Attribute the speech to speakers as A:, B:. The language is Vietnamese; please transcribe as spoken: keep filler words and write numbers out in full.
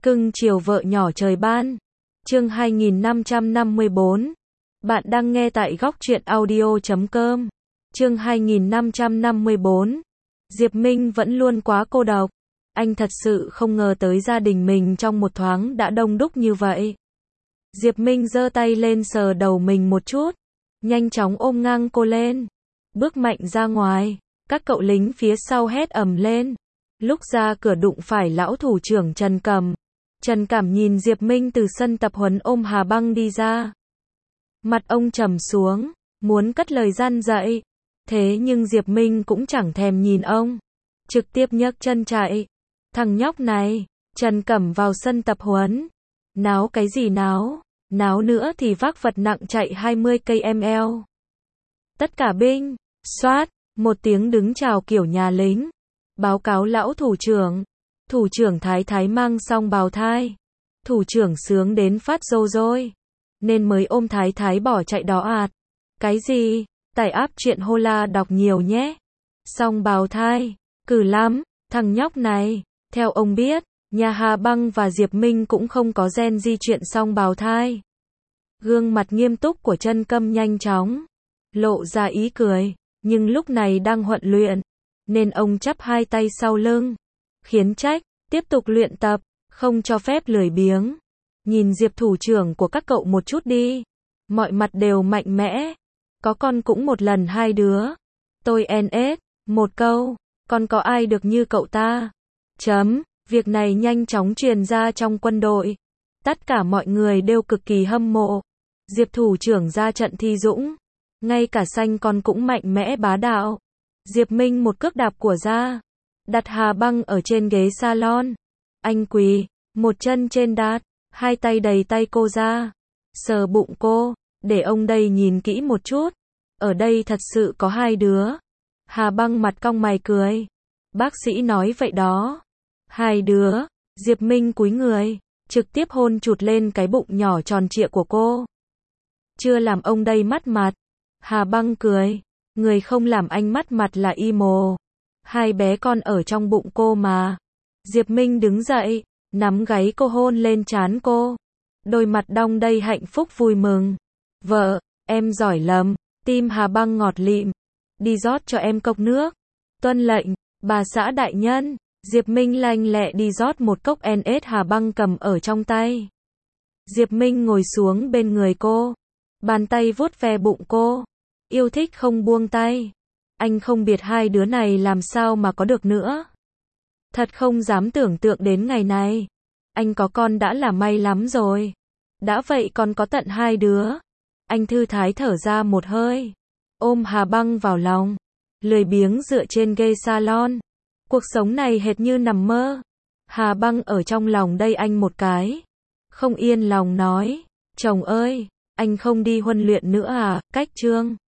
A: Cưng chiều vợ nhỏ trời ban. Chương hai nghìn năm trăm năm mươi bốn. Bạn đang nghe tại góc truyện audio chấm com. Chương hai nghìn năm trăm năm mươi bốn. Diệp Minh vẫn luôn quá cô độc. Anh thật sự không ngờ tới gia đình mình trong một thoáng đã đông đúc như vậy. Diệp Minh giơ tay lên sờ đầu mình một chút, nhanh chóng ôm ngang cô lên, bước mạnh ra ngoài. Các cậu lính phía sau hét ầm lên. Lúc ra cửa đụng phải lão thủ trưởng Trần Cẩm. Trần Cẩm nhìn Diệp Minh từ sân tập huấn ôm Hà Băng đi ra. Mặt ông trầm xuống, muốn cất lời gian dạy. Thế nhưng Diệp Minh cũng chẳng thèm nhìn ông, trực tiếp nhấc chân chạy. Thằng nhóc này, Trần Cẩm vào sân tập huấn. Náo cái gì náo, náo nữa thì vác vật nặng chạy hai mươi cây ml. Tất cả binh, soát, một tiếng đứng chào kiểu nhà lính. Báo cáo lão thủ trưởng. Thủ trưởng Thái Thái mang xong bào thai. Thủ trưởng sướng đến phát râu rôi, nên mới ôm Thái Thái bỏ chạy đó ạt. Cái gì? Tải áp chuyện hô la đọc nhiều nhé. Xong bào thai, cử lắm, thằng nhóc này. Theo ông biết, nhà Hà Băng và Diệp Minh cũng không có gen di chuyển xong bào thai. Gương mặt nghiêm túc của Trân Câm nhanh chóng lộ ra ý cười, nhưng lúc này đang huấn luyện, nên ông chắp hai tay sau lưng, khiến trách, tiếp tục luyện tập, không cho phép lười biếng. Nhìn Diệp thủ trưởng của các cậu một chút đi, mọi mặt đều mạnh mẽ. Có con cũng một lần hai đứa. Tôi en ét, một câu, còn có ai được như cậu ta? Chấm, việc này nhanh chóng truyền ra trong quân đội. Tất cả mọi người đều cực kỳ hâm mộ. Diệp thủ trưởng ra trận thi dũng, ngay cả xanh con cũng mạnh mẽ bá đạo. Diệp Minh một cước đạp của ra, đặt Hà Băng ở trên ghế salon. Anh quỳ, một chân trên đát, hai tay đầy tay cô ra, sờ bụng cô, để ông đây nhìn kỹ một chút. Ở đây thật sự có hai đứa. Hà Băng mặt cong mày cười. Bác sĩ nói vậy đó. Hai đứa. Diệp Minh cúi người, trực tiếp hôn chụt lên cái bụng nhỏ tròn trịa của cô. Chưa làm ông đây mắt mặt. Hà Băng cười. Người không làm anh mắt mặt là y mồ. Hai bé con ở trong bụng cô mà. Diệp Minh đứng dậy, nắm gáy cô hôn lên trán cô. Đôi mặt đong đầy hạnh phúc vui mừng. Vợ, em giỏi lắm. Tim Hà Băng ngọt lịm. Đi rót cho em cốc nước. Tuân lệnh, bà xã đại nhân. Diệp Minh lanh lẹ đi rót một cốc en ét Hà Băng cầm ở trong tay. Diệp Minh ngồi xuống bên người cô, bàn tay vuốt ve bụng cô, yêu thích không buông tay. Anh không biết hai đứa này làm sao mà có được nữa. Thật không dám tưởng tượng đến ngày này. Anh có con đã là may lắm rồi. Đã vậy còn có tận hai đứa. Anh thư thái thở ra một hơi, ôm Hà Băng vào lòng, lười biếng dựa trên ghế salon. Cuộc sống này hệt như nằm mơ. Hà Băng ở trong lòng đây anh một cái, không yên lòng nói, chồng ơi, anh không đi huấn luyện nữa à? Cách Trương